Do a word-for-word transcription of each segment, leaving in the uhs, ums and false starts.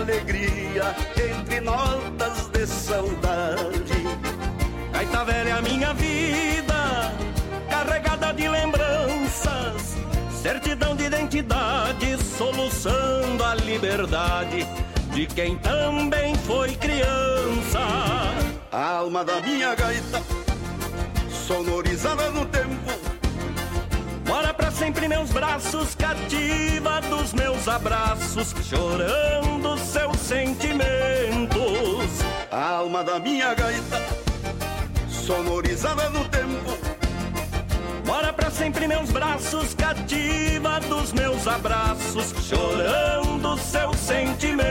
alegria entre notas de saudade. Gaita velha, minha vida, carregada de lembranças, certidão de identidade, soluçando a liberdade de quem também foi criança. A alma da minha gaita, sonorizada no tempo, mora pra sempre meus braços, cativa dos meus abraços, chorando seus sentimentos. A alma da minha gaita, sonorizada no tempo, mora pra sempre meus braços, cativa dos meus abraços, chorando seus sentimentos.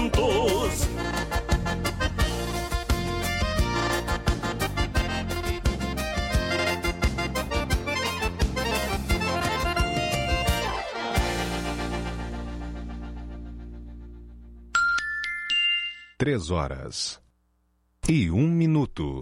Três horas e um minuto.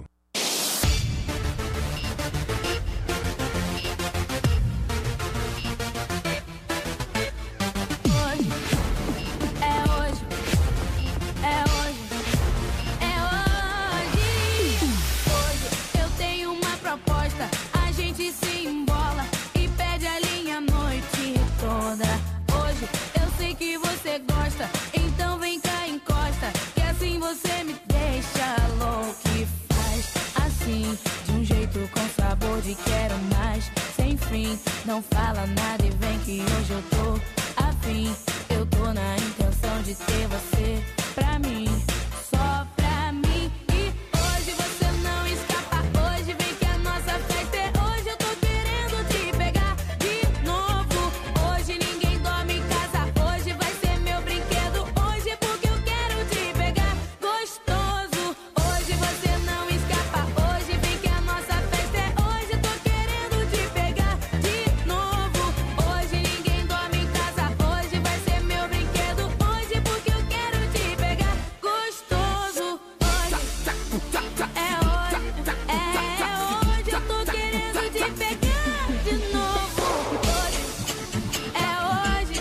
Não fala nada e vem que hoje eu tô afim. Eu tô na intenção de ter você pra mim, só pra mim. E hoje você não escapa, hoje vem que a nossa festa é hoje. Eu tô querendo te pegar de novo. Hoje ninguém dorme em casa, hoje vai ser meu brinquedo. Hoje é porque eu quero te pegar gostoso. Hoje você não escapa, hoje vem que a nossa festa é hoje. Eu tô querendo te pegar de hoje ninguém dorme em casa, hoje vai ser meu brinquedo. Hoje porque eu quero te pegar gostoso. Hoje é hoje, é hoje. Eu tô querendo te pegar de novo. Hoje é hoje,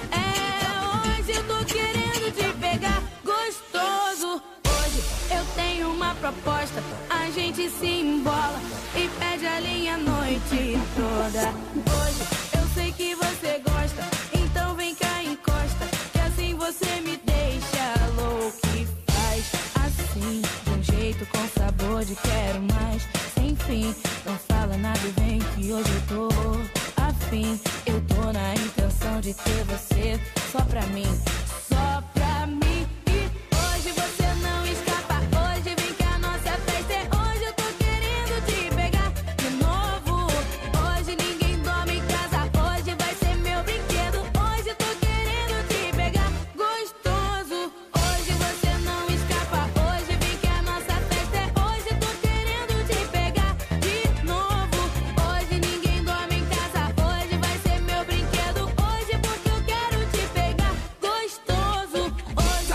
é hoje. Eu tô querendo te pegar gostoso. Hoje eu tenho uma proposta, a gente se embola e pede a linha a noite toda. Hoje eu sei que você gosta, então vem cá, encosta, que assim você me deixa louco e faz assim, de um jeito com sabor de quero mais, sem fim. Não fala nada e vem que hoje eu tô afim. Eu tô na intenção de ter você só pra mim, só pra mim. E hoje você não escapa, hoje vem que a nossa festa é hoje. Eu tô querendo te pegar de novo. Hoje ninguém dorme em casa, hoje vai ser meu brinquedo. Hoje eu tô querendo te pegar gostoso. Hoje você não escapa, hoje vem que a nossa festa é hoje. Eu tô querendo te pegar de novo. Hoje ninguém dorme em casa, hoje vai ser meu brinquedo. Hoje é porque eu quero te pegar gostoso. Hoje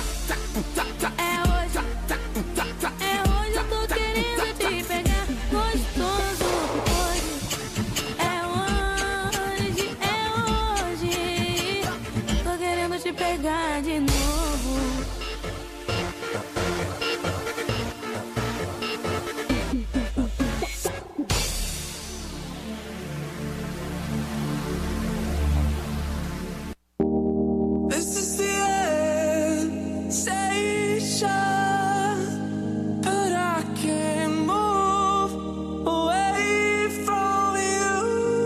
é hoje, é hoje. Eu tô querendo te pegar gostoso. Hoje é hoje, é hoje. Tô querendo te pegar de novo. This is the end station, but I can't move away from you.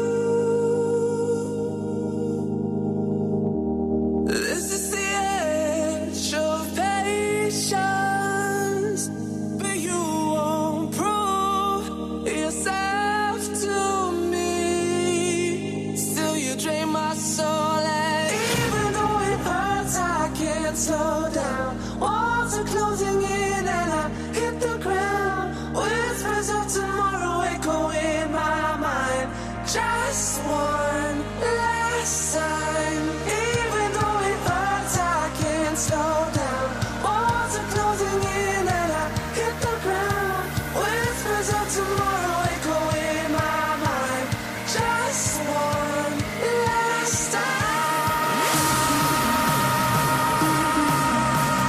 This is the edge of patience, but you won't prove yourself to me. Still you drain my soul, and even though it hurts, I can't slow down. Walls are closing in and I hit the ground. Whispers of tomorrow echo in my mind. Just one last time. Even though it hurts, I can't slow down. Walls are closing in and I hit the ground. Whispers of tomorrow echo in my mind. Just one last time.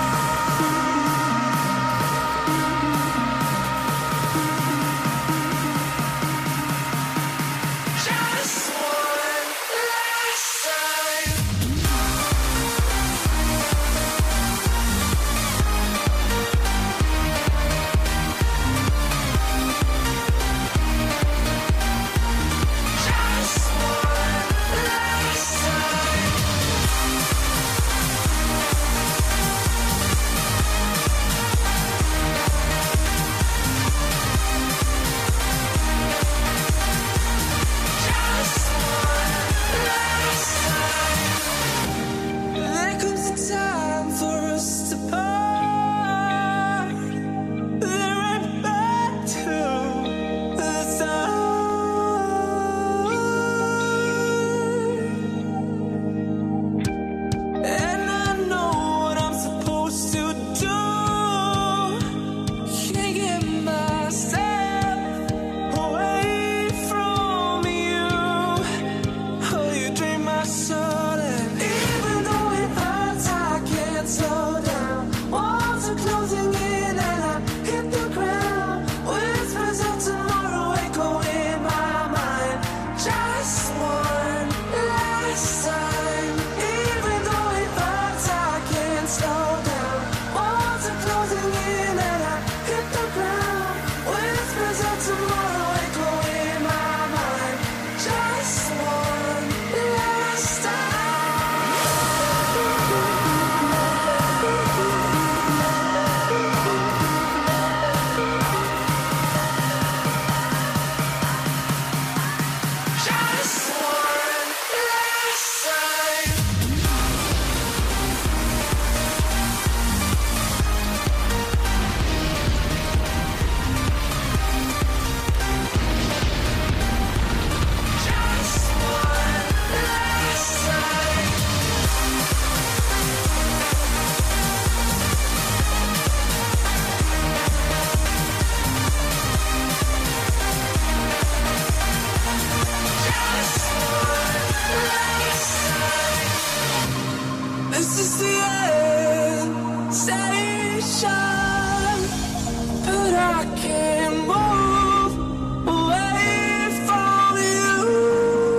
station, but I can't move away from you.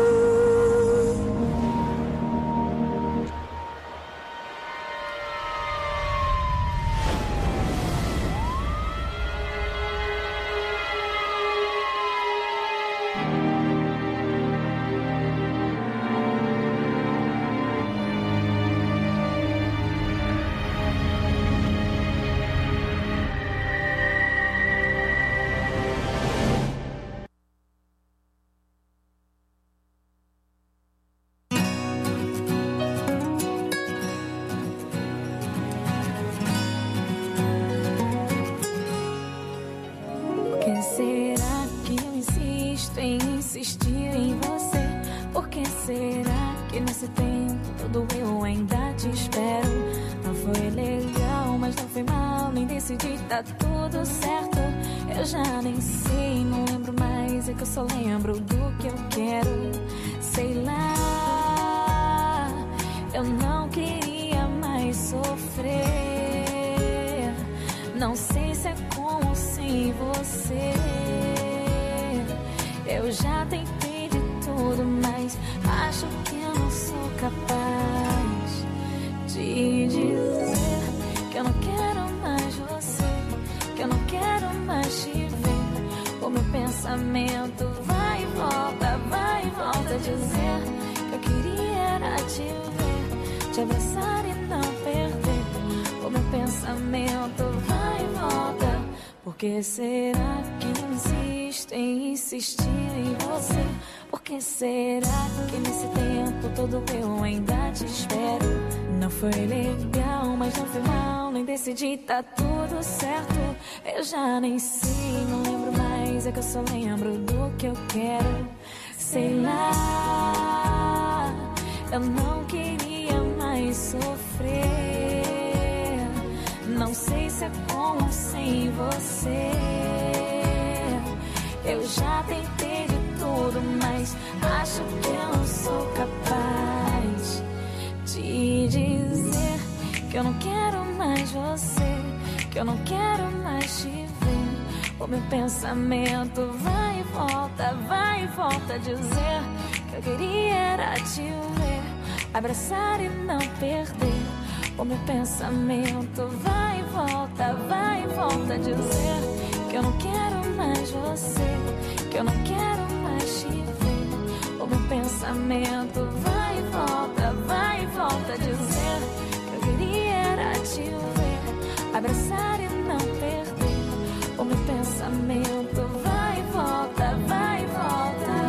Tá tudo certo, eu já nem sei, não lembro mais, é que eu só lembro do que eu quero. Sei lá, eu não queria mais sofrer. Não sei se é com ou sem você. Eu já tentei de tudo, mas acho que eu não sou capaz de dizer que eu não quero mais você, que eu não quero mais te ver. O meu pensamento vai e volta, vai e volta, dizer que eu queria era te ver, te abraçar e não perder. O meu pensamento vai e volta. Por que será que insiste em insistir em você? Por que será que nesse tempo todo eu ainda te espero? Não foi legal, mas não foi mal, nem decidi, tá tudo certo. Eu já nem sei, não lembro mais, é que eu só lembro do que eu quero. Sei lá, eu não queria mais sofrer. Não sei se é com ou sem você. Eu já tentei de tudo, mas acho que eu não sou capaz de dizer que eu não quero mais você, que eu não quero mais te ver. O meu pensamento vai e volta, vai e volta, dizer que eu queria era te ver, abraçar e não perder. O meu pensamento vai e volta, vai e volta, dizer que eu não quero mais você, que eu não quero mais te ver. O meu pensamento vai e volta, vai e volta, dizer que eu queria era te ver, abraçar e não perder. O meu pensamento vai e volta, vai e volta.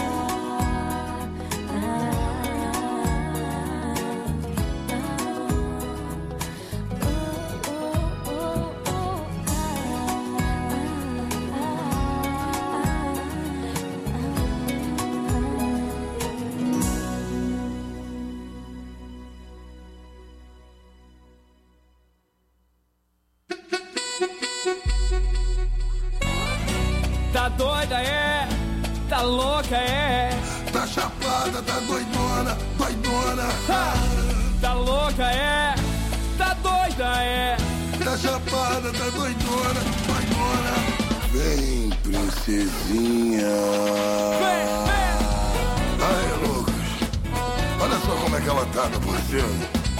Tá doida, é? Tá louca, é? Tá chapada, tá doidona, doidona. Ha! Tá louca, é? Tá doida, é? Tá chapada, tá doidona, doidona. Vem, princesinha. Vem, vem. Ai, Lucas, olha só como é que ela tá, meu parceiro.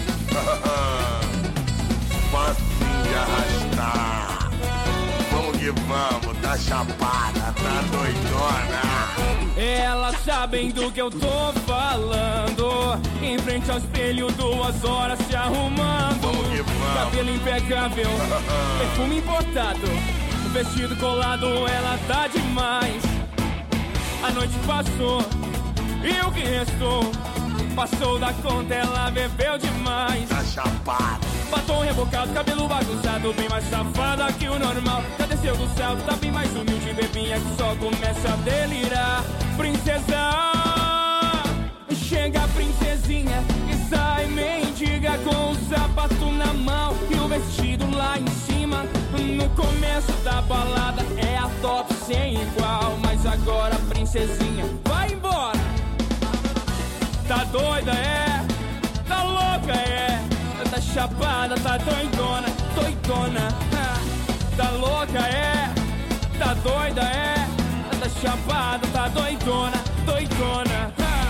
Facinho de arrastar. Vamos que vamos, tá chapada, tá doidona. Elas sabem do que eu tô falando. Em frente ao espelho, duas horas se arrumando. Vamos que vamos. Cabelo impecável, perfume importado, vestido colado, ela tá demais. A noite passou e o que restou? Passou da conta, ela bebeu demais. Tá chapada. Batom rebocado, cabelo bagunçado, bem mais safada que o normal. Já desceu do céu, tá bem mais humilde, bebinha que só começa a delirar. Princesa, chega a princesinha e sai mendiga com o sapato na mão e o vestido lá em cima. No começo da balada é a top sem igual, mas agora princesinha vai embora. Tá doida, é? Tá louca, é? Tá chapada, tá doidona, doidona. Ah, tá louca, é, tá doida, é. Tá chapada, tá doidona, doidona. Ah.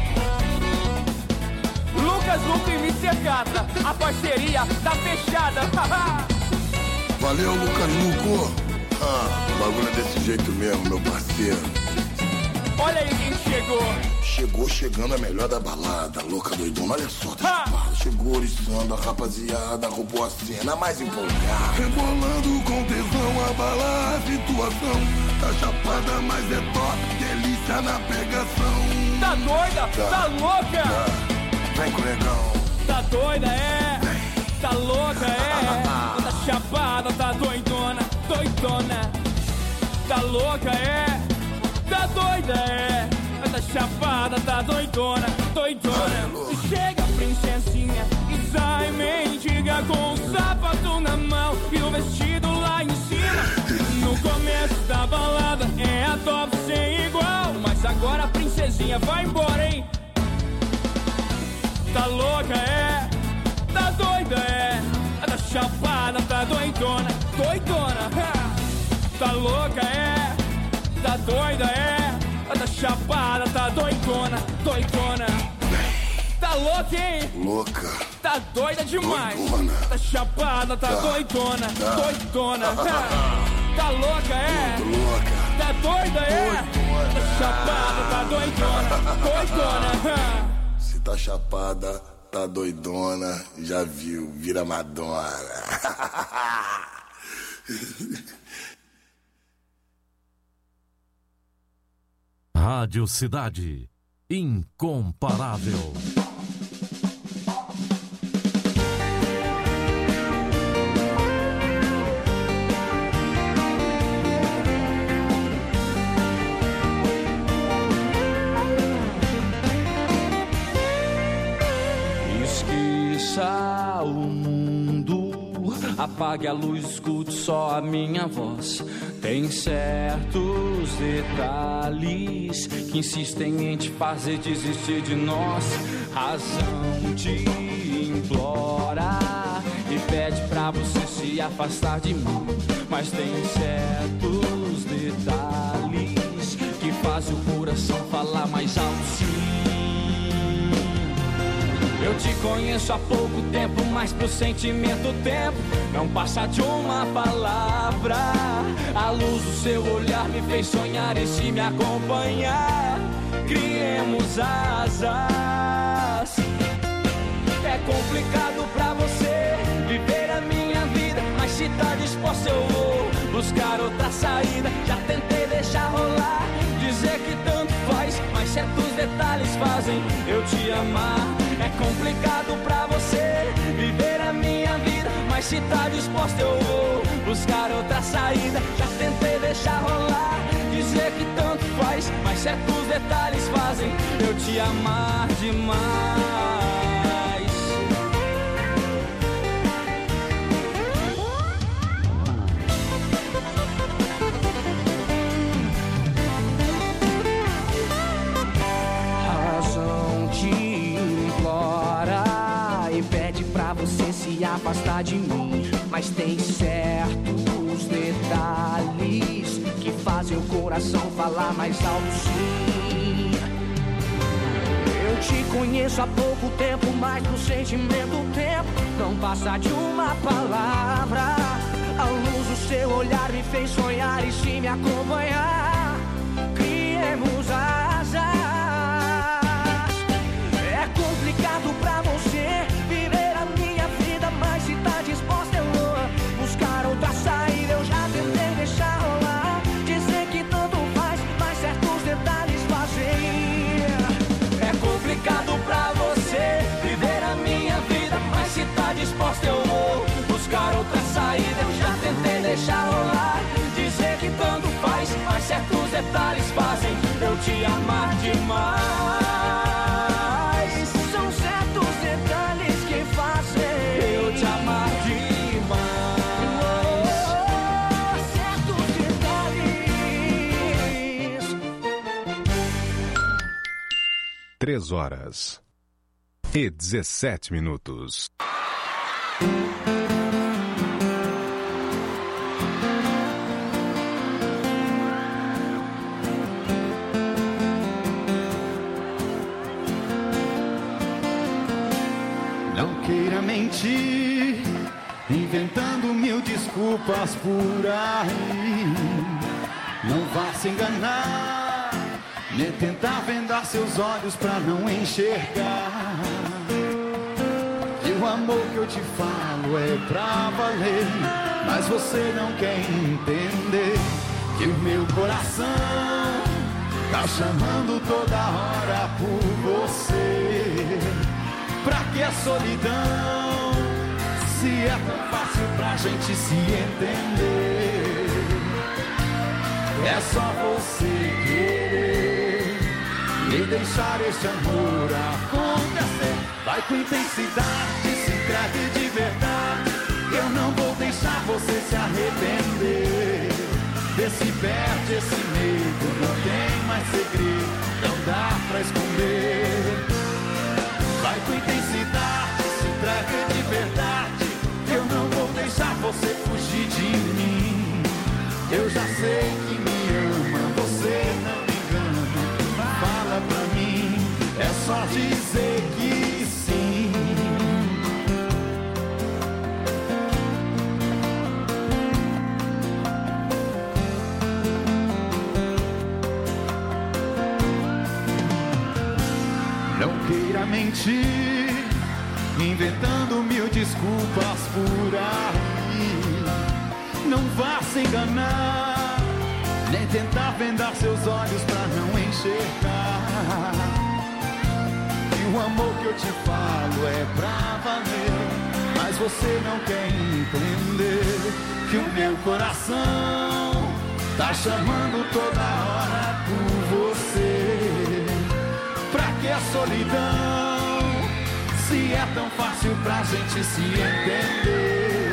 Lucas Luco e mister Gata, a parceria tá fechada. Valeu, Lucas Luco. Ah, o bagulho é desse jeito mesmo, meu parceiro. Olha aí quem chegou. Chegou chegando a melhor da balada, louca doidona, olha só, tá chapada. Chegou oriçando a rapaziada, roubou a cena mais empolgada. Rebolando com tesão, abalar a situação. Tá chapada, mas é top, delícia na pegação. Tá doida? Tá, tá louca? Tá. Vem com o negão. Tá doida, é? Vem. Tá louca, é? Tá chapada, tá doidona, doidona. Tá louca, é? Tá doida, é? Tá chapada, tá doidona, doidona. Chega, princesinha, e sai mendiga com o sapato na mão e o vestido lá em cima. No começo da balada é a top sem igual, mas agora a princesinha vai embora, hein? Tá louca, é? Tá doida, é? Tá chapada, tá doidona, doidona. Tá louca, é? Tá doida, é? Tá chapada, tá doidona, doidona. Tá louca, hein? Louca. Tá doida demais. Doidona. Tá chapada, tá, tá. doidona, tá. doidona. Tá louca, é? Muito louca. Tá doida, é? Doidona. Tá chapada, tá doidona, doidona. Se tá chapada, tá doidona, já viu, vira Madonna. Rádio Cidade, incomparável. Esqueça o mundo, apague a luz, escute só a minha voz. Tem certos detalhes que insistem em te fazer desistir de nós. Razão te implora e pede pra você se afastar de mim. Mas tem certos detalhes que fazem o coração falar mais alto, sim. Eu te conheço há pouco tempo, mas pro sentimento o tempo não passa de uma palavra. A luz do seu olhar me fez sonhar e se me acompanhar, criemos asas. É complicado pra você viver a minha vida, mas se tá disposto eu vou buscar outra saída. Já tentei deixar rolar, dizer que tanto faz, mas certos detalhes fazem eu te amar. É complicado pra você viver a minha vida, mas se tá disposto eu vou buscar outra saída. Já tentei deixar rolar, dizer que tanto faz, mas certos detalhes fazem eu te amar demais. Você se afastar de mim, mas tem certos detalhes que fazem o coração falar mais alto, sim. Eu te conheço há pouco tempo, mas no sentimento o tempo não passa de uma palavra. A luz do seu olhar me fez sonhar e se me acompanhar, criemos asas. É complicado pra você viver a minha vida, mas se tá disposta eu vou buscar outra saída. Eu já tentei deixar rolar, dizer que tanto faz, mas certos detalhes fazem. É complicado pra você viver a minha vida, mas se tá disposta eu vou buscar outra saída. Eu já tentei deixar rolar, dizer que tanto faz, mas certos detalhes fazem eu te amar demais. Três horas e dezessete minutos. inventando mil desculpas por aí. Não vá se enganar, nem tentar vendar seus olhos pra não enxergar. E o amor que eu te falo é pra valer, mas você não quer entender que o meu coração tá chamando toda hora por você. Pra que a solidão, se é tão fácil pra gente se entender? É só você querer e deixar este amor acontecer. Vai com intensidade, se entregue de verdade. Eu não vou deixar você se arrepender. Vê se perde esse medo, não tem mais segredo, não dá pra esconder. Vai com intensidade, se entregue de verdade. Eu não vou deixar você fugir de mim. Eu já sei que me ama, você não me engana. Fala pra mim, é só dizer que sim. Não queira mentir, inventando mil desculpas por aí. Não vá se enganar, nem tentar vendar seus olhos pra não enxergar. E o amor que eu te falo é pra valer, mas você não quer entender que o meu coração tá chamando toda hora por você. Pra que a solidão, se é tão fácil pra gente se entender?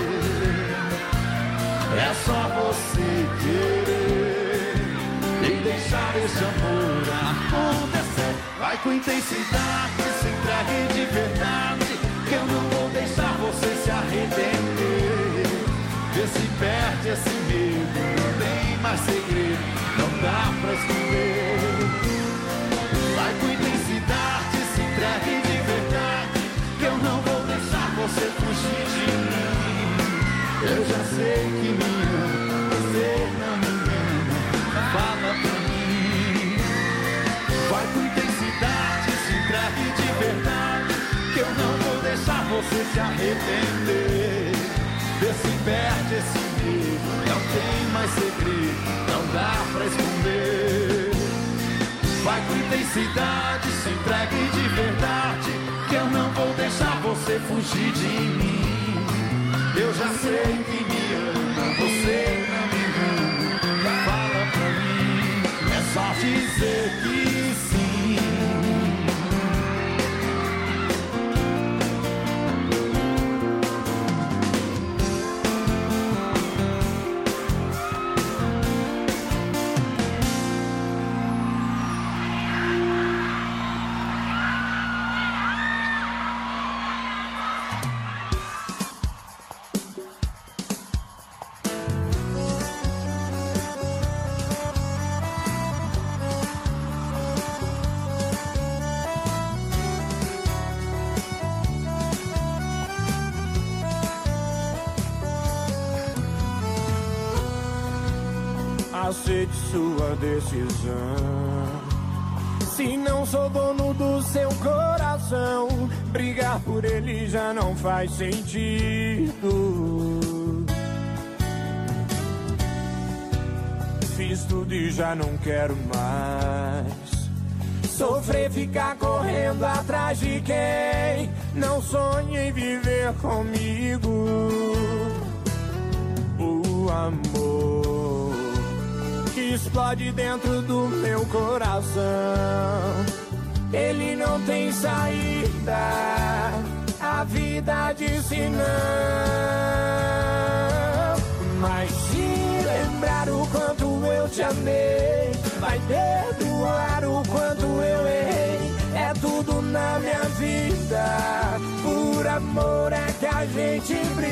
É só você querer e deixar esse amor acontecer. Vai com intensidade, se entregue de verdade, que eu não vou deixar você se arrepender. Vê se perde esse medo, não tem mais segredo, não dá pra esconder. Vai com intensidade, se entregue de verdade, que eu não vou deixar você fugir de mim. Eu já sei que me ama, você não me engana. Fala pra mim. Vai com intensidade, se entregue de verdade, que eu não vou deixar você se arrepender. Vê se perde esse medo, não tem mais segredo, não dá pra esconder. Vai com intensidade, se entregue de verdade, que eu não vou deixar você fugir de mim. Eu já sei que me ama, você não me engana. Fala pra mim, é só dizer que sim. Aceite sua decisão. Se não sou dono do seu coração, brigar por ele já não faz sentido. Fiz tudo e já não quero mais sofrer, ficar correndo atrás de quem não sonha em viver comigo. O amor que explode dentro do meu coração, ele não tem saída, a vida disse não. Mas se lembrar o quanto eu te amei, vai perdoar o quanto eu errei. É tudo na minha vida, por amor é que a gente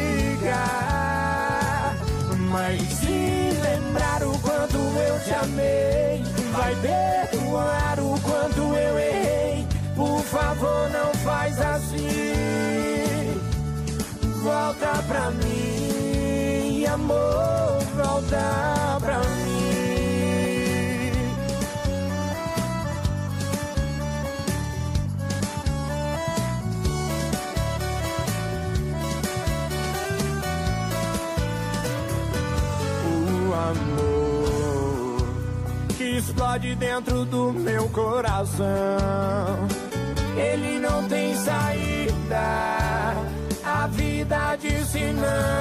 briga. Mas se lembrar o quanto eu te amei, vai perdoar o quanto eu errei. Por favor, não faz assim. Vai volta pra mim, amor, volta pra mim. O amor que explode dentro do meu coração, ele não tem saída, a vida disse não.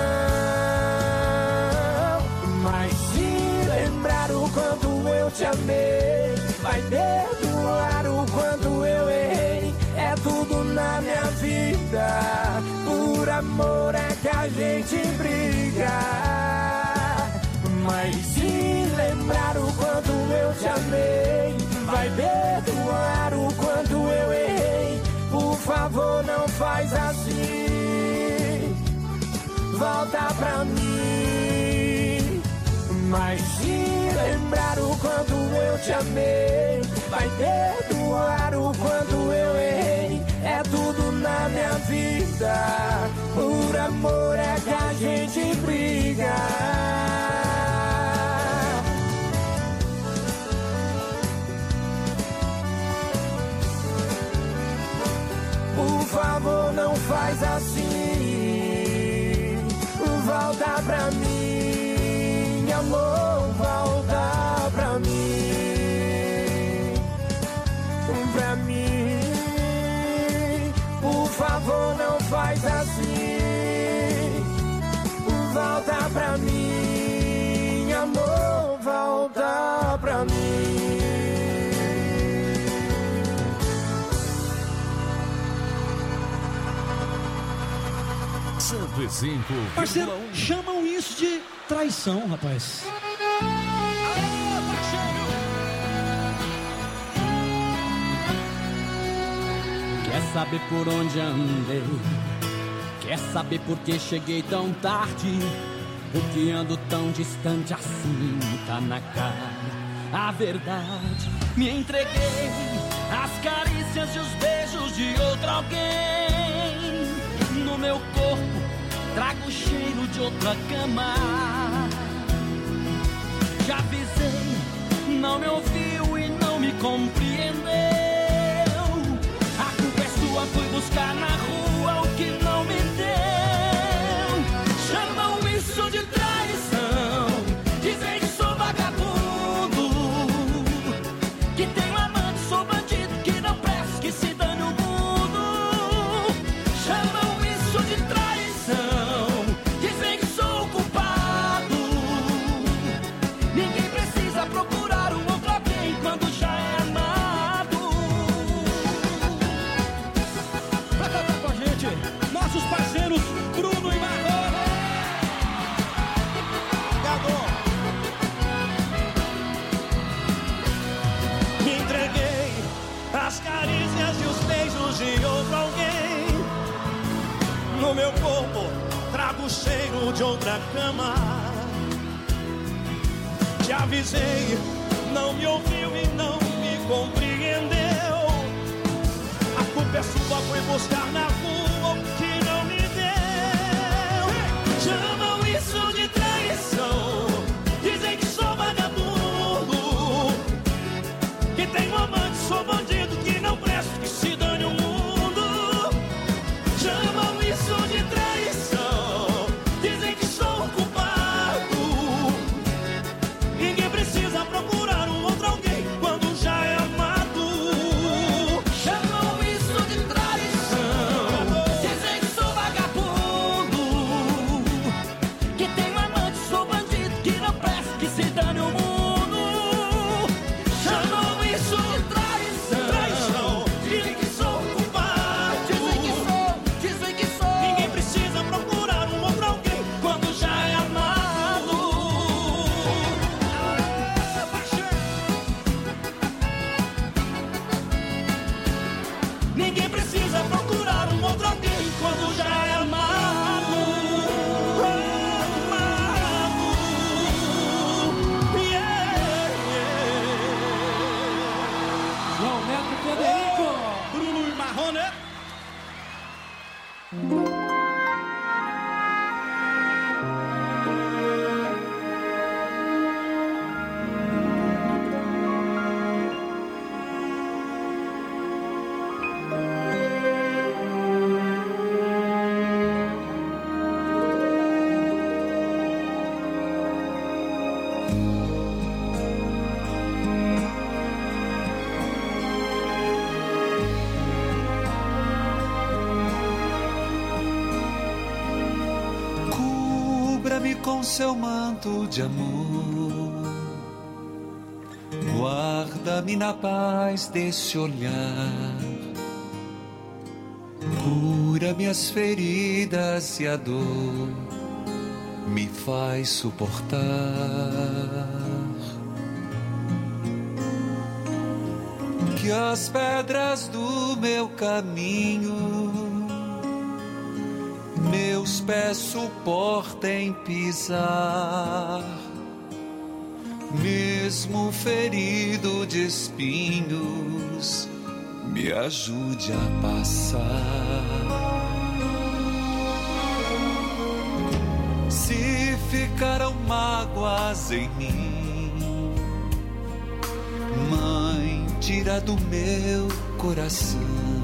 Mas se lembrar o quanto eu te amei, vai perdoar o quanto eu errei. É tudo na minha vida, por amor é que a gente briga. Mas se lembrar o quanto eu te amei, vai perdoar o quanto eu errei. Por favor, não faz assim, volta pra mim. Mas se lembrar o quanto eu te amei, vai perdoar o quanto eu errei. É tudo na minha vida, por amor é que a gente briga. Por favor, não faz assim, volta pra mim, amor, volta pra mim, pra mim. Por favor, não faz assim, volta pra mim, amor, volta pra mim. cento e cinco. Parceiro, chamam isso de traição, rapaz. Alô, parceiro! Quer saber por onde andei? Quer saber por que cheguei tão tarde? Por que ando tão distante assim? Tá na cara a verdade. Me entreguei às carícias e os beijos de outro alguém. No meu corpo trago o cheiro de outra cama. Já avisei, não me ouviu e não me compreendeu. A culpa é sua, fui buscar na rua o que não me deu. Chamam isso de traição, dizem que sou vagabundo, que tenho amante, sou bandido, que não presto, que se dane o mundo. Chamam isso de traição, dizem que sou culpado. Ninguém precisa procurar um outro alguém quando já é amado. Pra cantar com a gente, nossos parceiros Bruno e Marlon. Me entreguei às carícias e os beijos de outro alguém. No meu corpo trago o cheiro de outra cama. Te avisei, não me ouviu e não me compreendeu. A culpa é sua, foi buscar na rua o que não me deu. Chamam isso de traição, dizem que sou vagabundo, que tenho amante, sou bandido, que não presto, que se dane o mundo. Chamam isso de traição, dizem que sou culpado. Ninguém precisa procurar um outro alguém quando já é amado. Chamam isso de traição, dizem Cubra-me com seu manto de amor, guarda-me na paz desse olhar, cura minhas feridas e a dor me faz suportar. Que as pedras do meu caminho meus pés suportem pisar, mesmo ferido de espinhos, me ajude a passar. Se ficaram mágoas em mim, Mãe, tira do meu coração.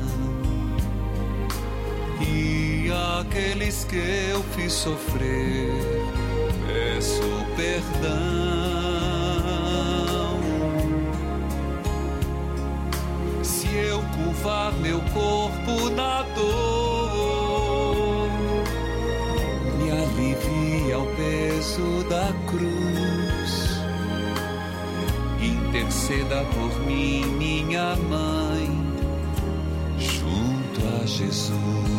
E aqueles que eu fiz sofrer, peço perdão. Se eu curvar meu corpo na dor, me alivia o peso da cruz. Interceda por mim, minha mãe, junto a Jesus.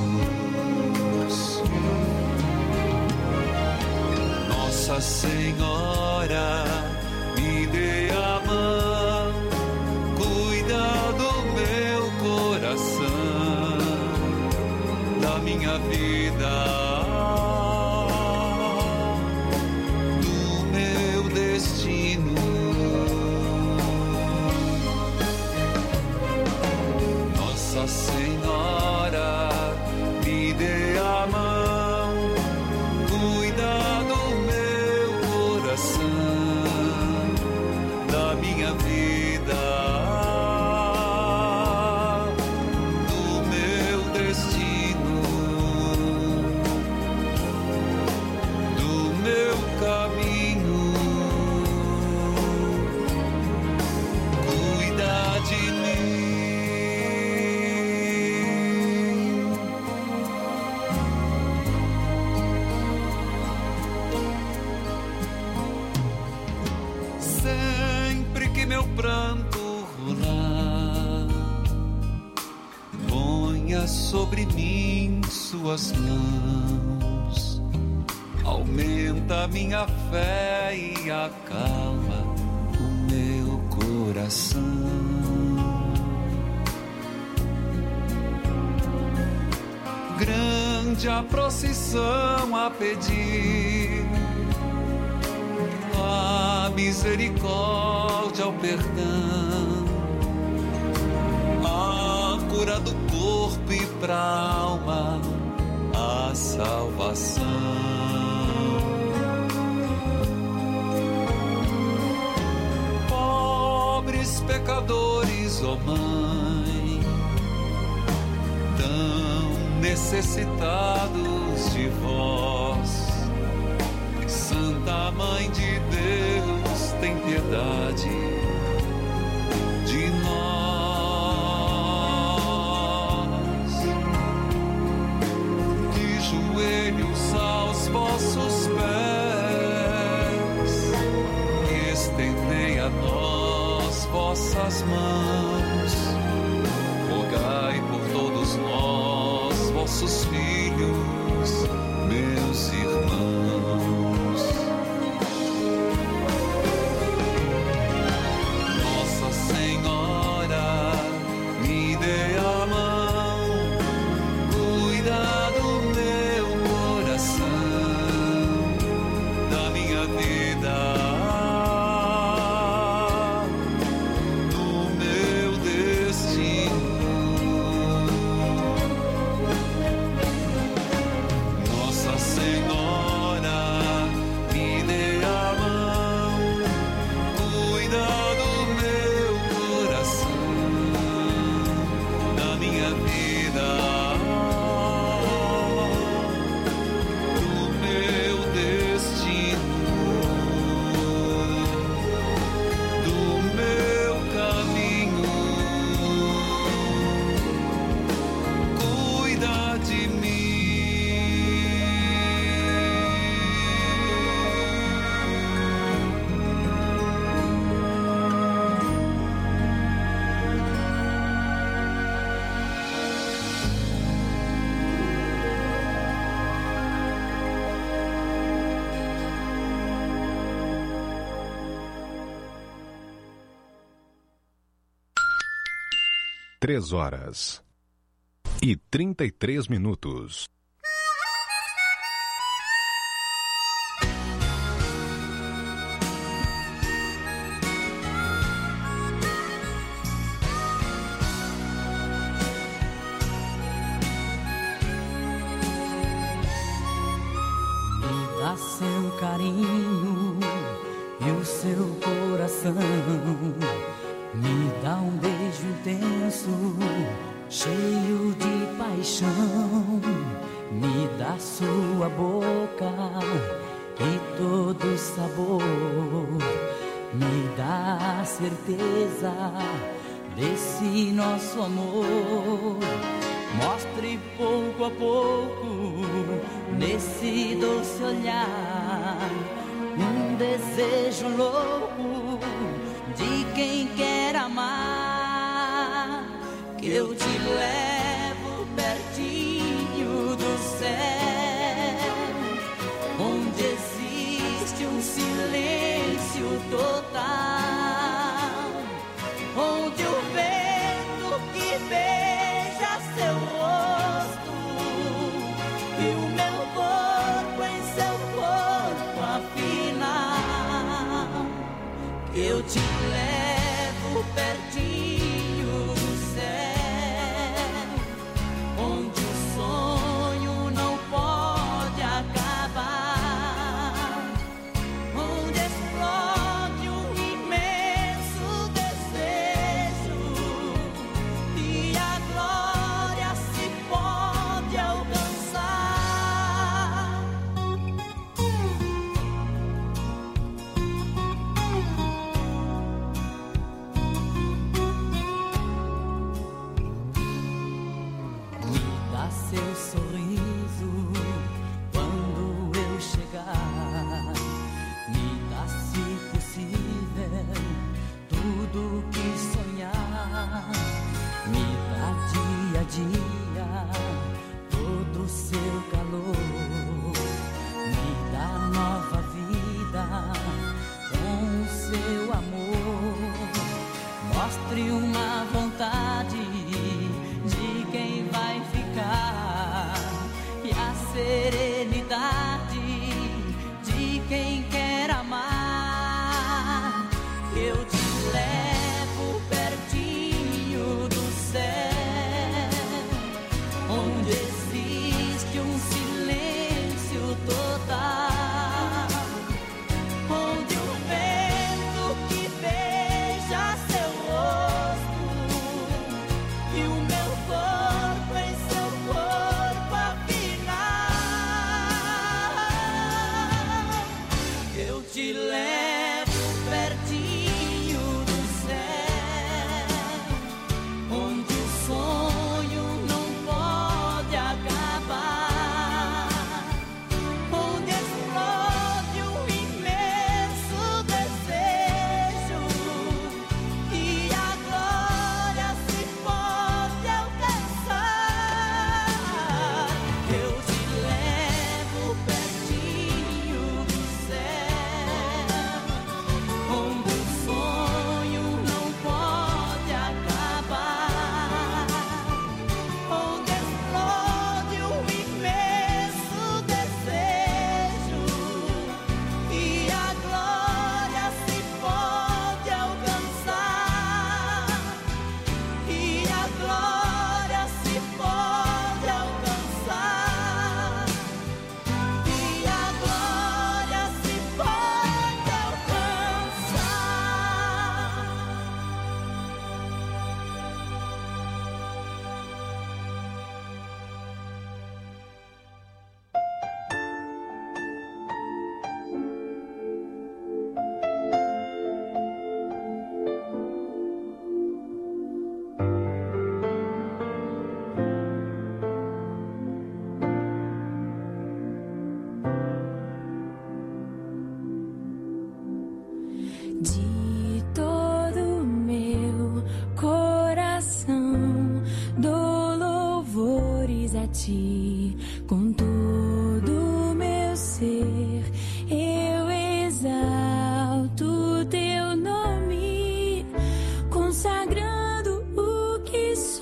Nossa Senhora, me dê a mão, cuida do meu coração, da minha vida, do meu destino. Nossa Senhora, me dê a mão, cuida do meu coração, da minha vida, do meu destino, do meu caminho, cuida de mim. Meu pranto rolar, ponha sobre mim suas mãos, aumenta minha fé e acalma o meu coração. Grande a procissão a pedir a misericórdia, o perdão, a cura do corpo e pra alma, a salvação. Pobres pecadores, ó Mãe, tão necessitados de vós, Santa Mãe de Deus, tem piedade de nós. De joelhos aos vossos pés, estendei a nós vossas mãos, rogai por todos nós, vossos filhos, meus irmãos. Três horas e trinta e três minutos. Dá seu carinho e o seu coração. Me dá um beijo intenso, cheio de paixão. Me dá sua boca e todo sabor. Me dá a certeza desse nosso amor. Mostre pouco a pouco nesse doce olhar um desejo louco de quem quer amar. Que eu te levo pertinho do céu, onde existe um silêncio total, onde o vento que beija seu rosto e o meu corpo em seu corpo afinal. Que eu te levo pertinho do céu, onde o sonho não pode acabar, onde explode um imenso desejo e a glória se pode alcançar. Me dá seu sorriso quando eu chegar. Me dá, se possível, tudo que sonhar. Me dá dia a dia todo o seu calor. Me dá nova vida com o seu amor. Mostre uma vontade de quem vai ficar e a serenidade de quem quer amar. Eu te levo pertinho do céu, onde existe um silêncio total, onde o vento que beija seu rosto e o meu corpo em seu corpo afinal. Eu te levo pertinho do céu, onde o sonho não pode acabar, onde explode um imenso desejo e a glória se pode alcançar. Eu te levo pertinho do céu, onde o sonho não pode acabar, onde explode um imenso desejo e a glória se pode alcançar, e a glória se pode alcançar, e a glória se pode De todo meu coração dou louvores a ti, com todo meu ser eu exalto teu nome, consagrando o que sou.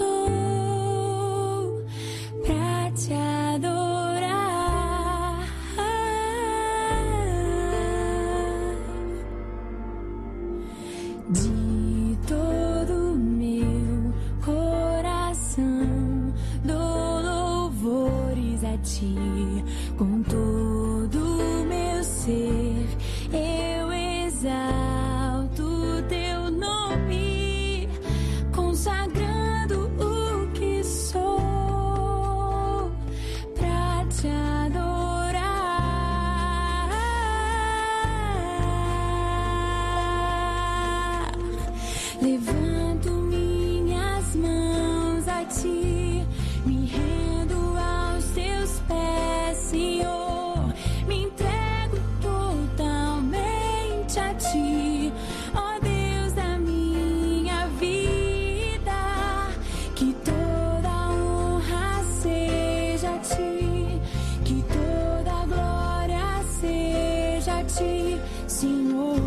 Levanto minhas mãos a ti, me rendo aos teus pés, Senhor. Me entrego totalmente a ti, ó Deus da minha vida. Que toda honra seja a ti, que toda glória seja a ti, Senhor.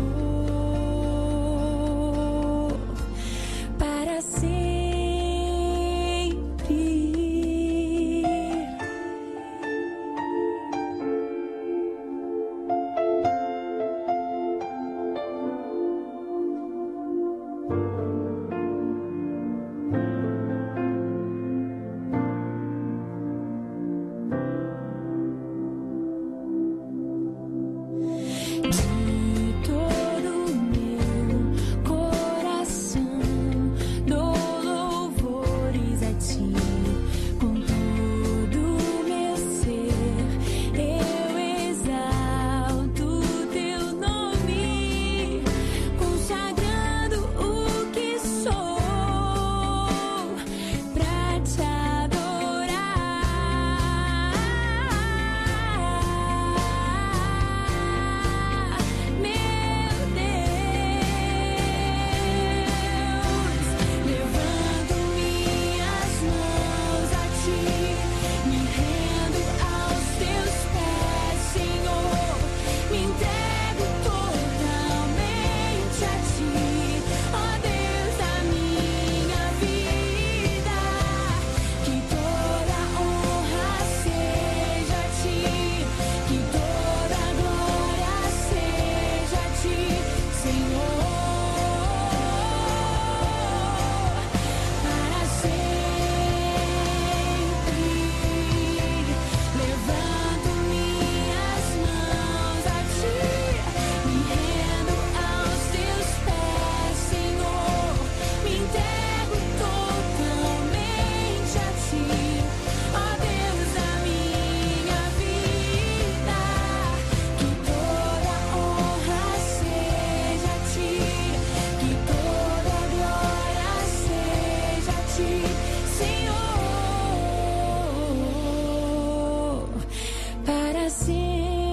Para sempre. De todo meu coração dou louvores a ti, com todo meu ser eu exalto teu nome, consagrando o que sou pra te adorar, meu Deus. Levanto minhas mãos a ti, me rendo aos teus pés, Senhor. Me entrego totalmente a ti, ó Deus da minha vida. Que toda honra seja a ti, que toda glória seja a ti, Senhor. Para sempre. Levanto minhas mãos a ti, me rendo aos teus pés, Senhor. Me entrego totalmente a ti, ó Deus da minha vida. Que toda honra seja a ti, que toda glória seja a ti, Senhor, para sempre.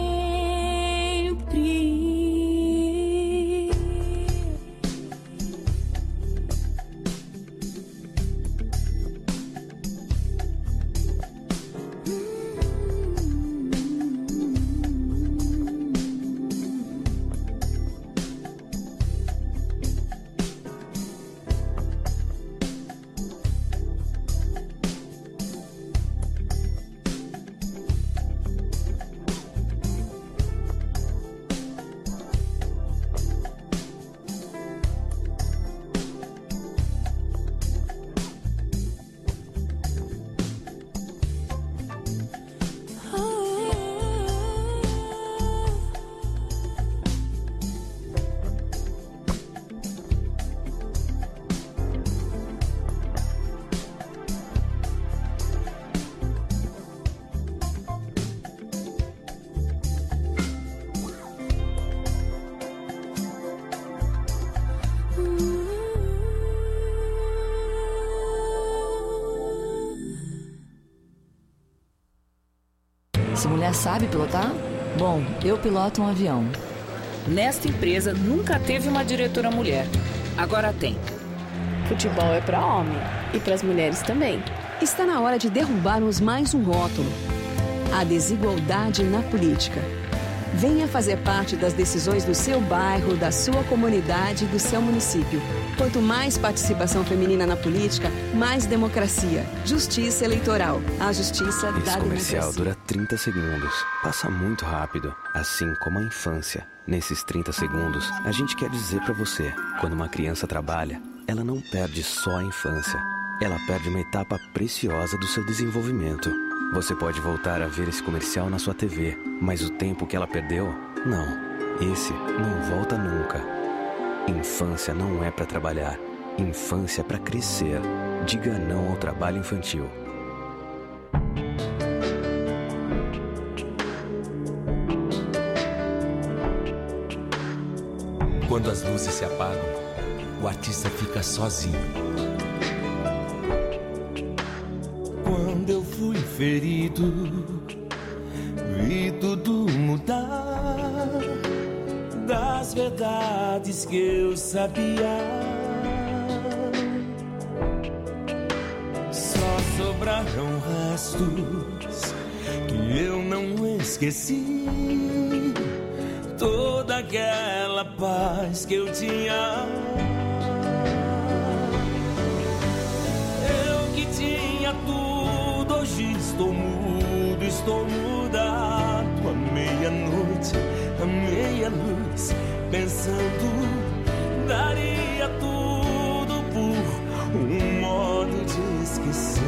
Essa mulher sabe pilotar? Bom, eu piloto um avião. Nesta empresa nunca teve uma diretora mulher. Agora tem. Futebol é para homem e para as mulheres também. Está na hora de derrubarmos mais um rótulo: a desigualdade na política. Venha fazer parte das decisões do seu bairro, da sua comunidade e do seu município. Quanto mais participação feminina na política, mais democracia. Justiça eleitoral. A justiça da democracia. Esse comercial dura trinta segundos. Passa muito rápido, assim como a infância. Nesses trinta segundos, a gente quer dizer pra você: quando uma criança trabalha, ela não perde só a infância. Ela perde uma etapa preciosa do seu desenvolvimento. Você pode voltar a ver esse comercial na sua T V, mas o tempo que ela perdeu, não. Esse não volta nunca. Infância não é pra trabalhar. Infância é pra crescer. Diga não ao trabalho infantil. Quando as luzes se apagam, o artista fica sozinho. Quando eu fui ferido, vi tudo mudar das verdades que eu sabia. Só sobraram restos que eu não esqueci. Toda aquela paz que eu tinha. Eu que tinha tudo, hoje estou mudo, estou mudado. À meia-noite, à meia-luz, pensando, daria tudo por um modo de esquecer.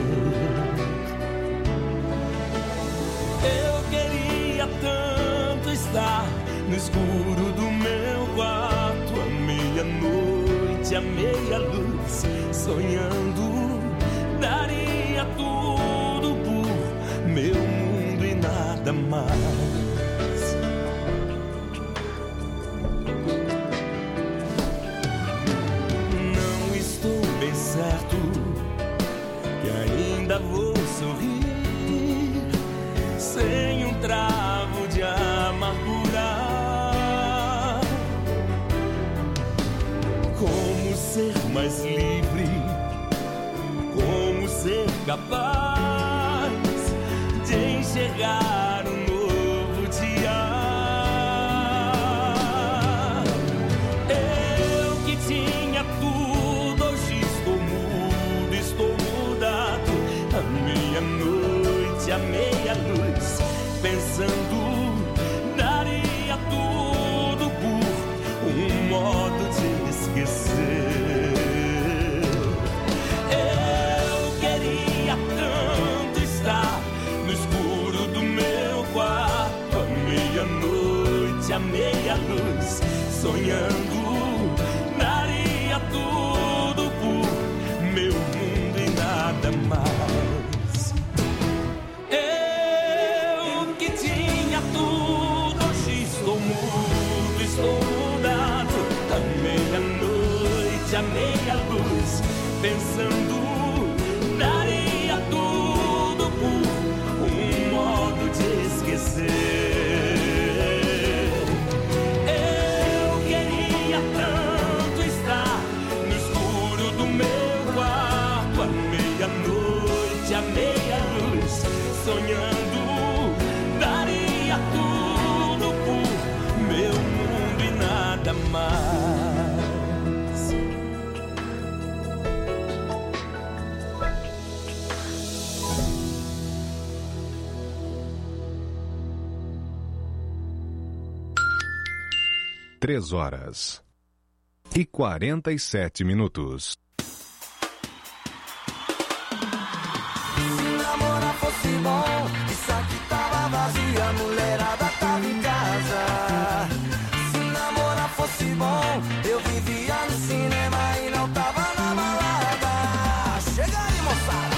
Eu queria tanto estar no escuro do meu quarto, à meia-noite, à meia-luz, sonhando, daria tudo por meu mundo e nada mais. Não estou bem certo que ainda vou sorrir sem um travo de amargura. Como ser mais livre, como ser capaz de enxergar um novo dia. Eu que tinha tudo, hoje estou mudo, estou mudado. À meia-noite, à meia-luz, pensando, daria tudo por um modo de esquecer. Eu queria tanto estar no escuro do meu quarto, à meia-noite, à meia-luz, sonhando, daria tudo por meu mundo e nada mais. Eu que tinha tudo, hoje estou mudo, estou mudado. À meia-noite, à meia-luz, pensando, daria tudo por um modo de esquecer. Eu queria tanto estar no escuro do meu quarto, à meia-noite, à meia-luz, sonhando, daria tudo por meu mundo e nada mais. Três horas e quarenta e sete minutos. Se namorar fosse bom, isso aqui tava vazia, a mulherada tava em casa. Se namorar fosse bom, eu vivia no cinema e não tava na balada. Chega aí, moçada!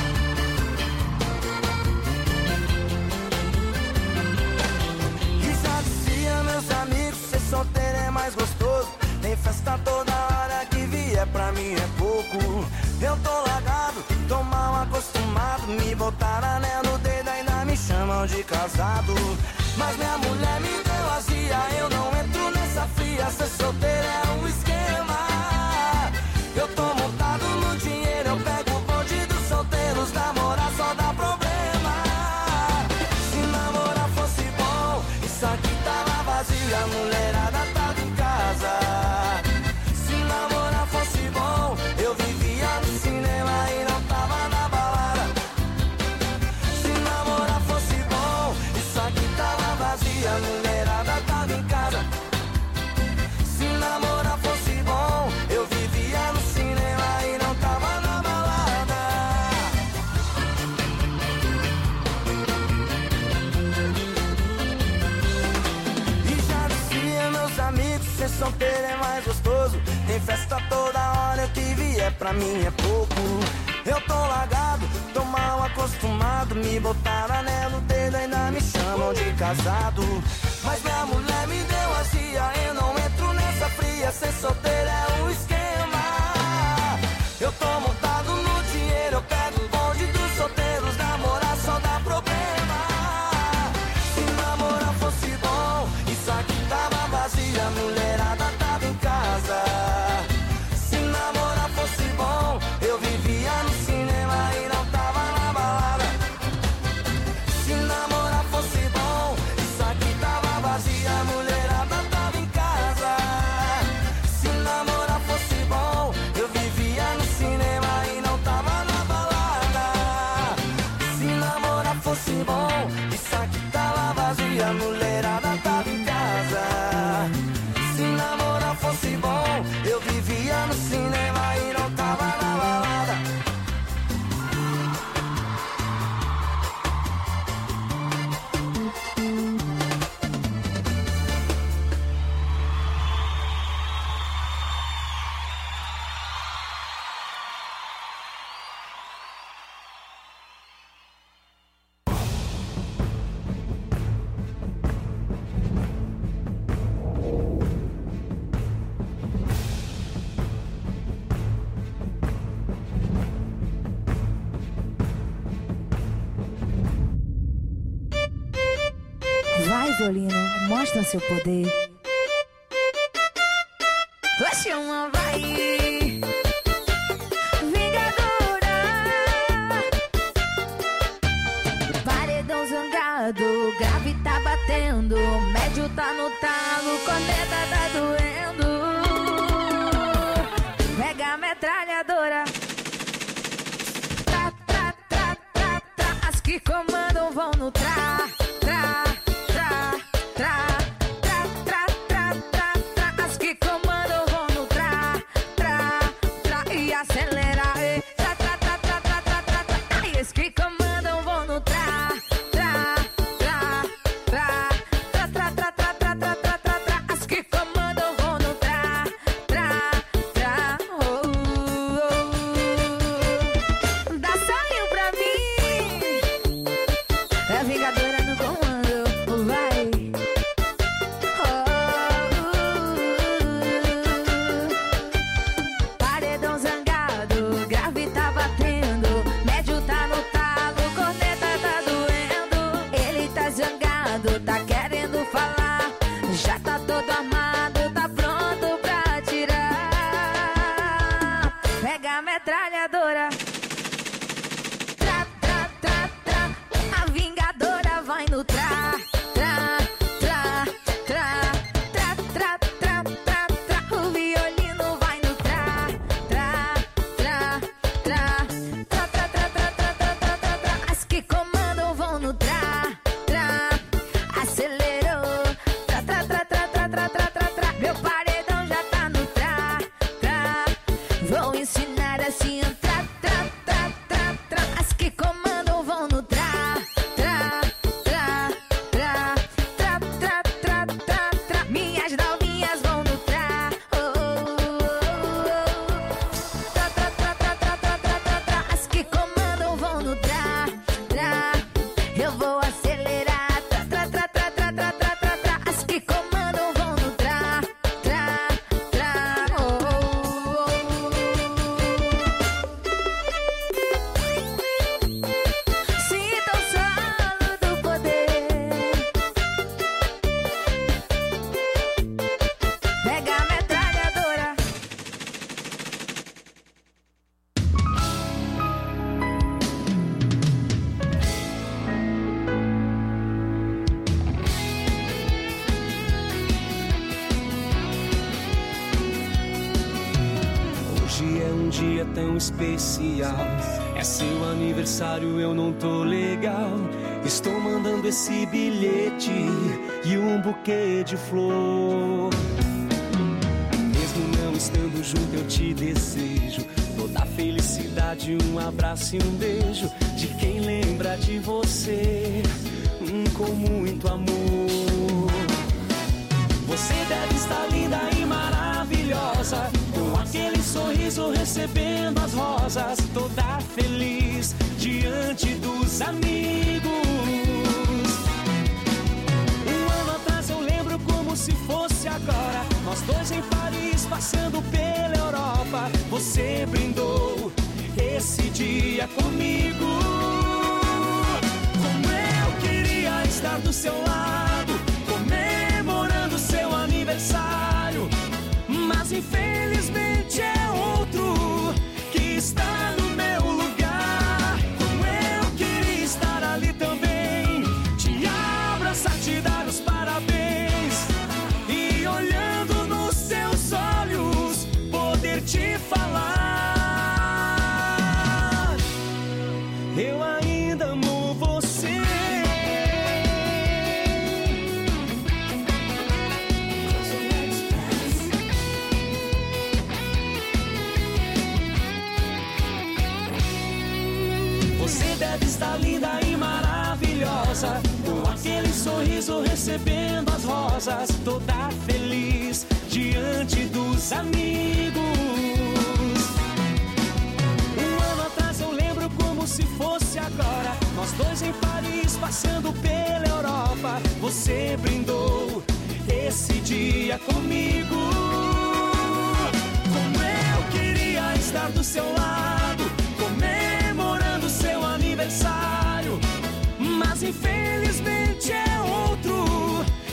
E já dizia meus amigos, ser solteiro é mais gostoso. Tem festa toda hora, que vier pra mim é pouco. Eu tô largado, tô mal acostumado. Me botaram anel no dedo, ainda me chamam de casado. Mas minha mulher me deu azia, eu não entro nessa fria. Ser solteiro é um esquema. Eu tô montado no dinheiro, eu pego o bonde dos solteiros. Namorar só dá problema. Se namorar fosse bom, isso aqui tava vazio, a mulherada tava em casa. Se namorar fosse bom, eu vivia no cinema e não tava na balada. Se namorar fosse bom, isso aqui tava vazio, a mulherada tava em casa. Se namorar fosse bom, eu vivia no cinema e não tava na balada. E já dizia meus amigos, ser solteiro é mais gostoso. Tem festa toda hora, o que vier pra mim é pouco. Eu tô largado, tô mal acostumado. Me botaram anel no dedo, ainda me chamam de casado. Mas minha mulher me deu azia, eu não entro nessa fria. Ser solteiro é um esquema. violino, mostra seu poder. Oxe, uma vai, vingadora. Paredão zangado, grave tá batendo, médio tá no talo, corneta tá doendo. Pega a metralhadora. Tra, tra, tra, tra, tra. As que comandam vão no tra, tra, tra, tra. Especial, é seu aniversário, eu não tô legal. Estou mandando esse bilhete e um buquê de flor. Mesmo não estando junto, eu te desejo toda a felicidade, um abraço e um beijo de quem lembra de você, um, com muito amor. Você deve estar linda e maravilhosa, com aquele sorriso recebendo as rosas, toda feliz diante dos amigos. Um ano atrás eu lembro como se fosse agora, nós dois em Paris passando pela Europa. Você brindou esse dia comigo. Como eu queria estar do seu lado, comemorando seu aniversário, mas infelizmente é outro que está no meu lugar. Como eu queria estar ali também, te abraçar, te dar os parabéns e olhando nos seus olhos poder te falar: eu ainda amo você. Você deve estar linda e maravilhosa, com aquele sorriso recebendo as rosas, toda feliz diante dos amigos. Um ano atrás eu lembro como se fosse agora, nós dois em Paris passando pela Europa. Você brindou esse dia comigo. Como eu queria estar do seu lado, comemorando seu aniversário, mas infelizmente é outro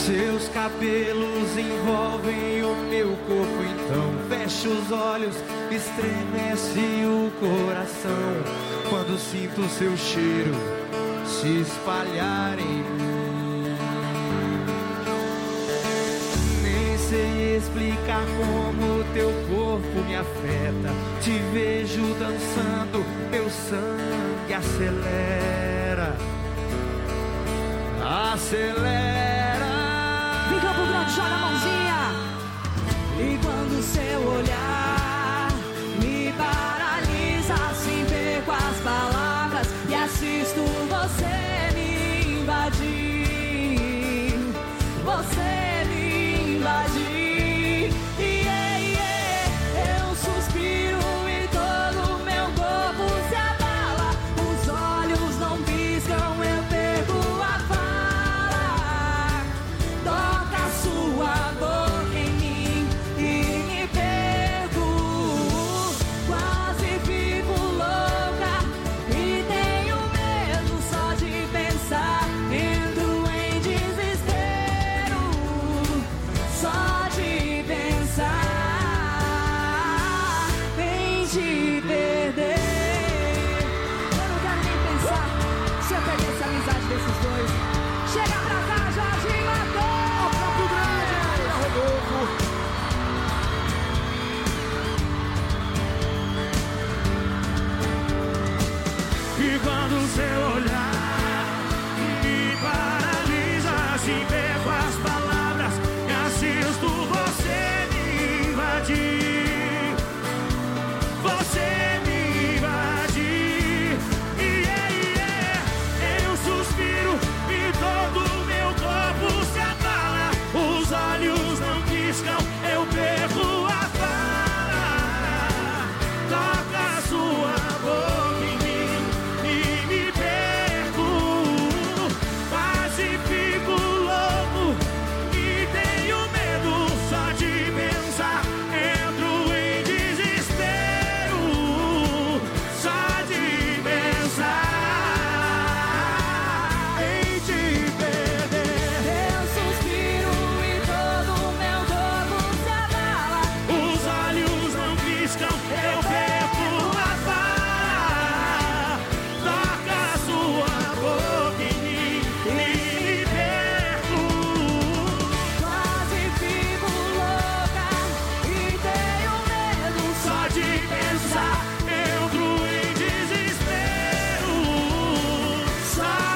Seus cabelos envolvem o meu corpo, então fecho os olhos, estremece o coração quando sinto seu cheiro se espalhar em mim. Nem sei explicar como teu corpo me afeta. Te vejo dançando, meu sangue acelera, acelera. Vem Campo Grande, joga a mãozinha. E quando seu olhar me paralisa, assim perco as palavras e assisto você me invadir.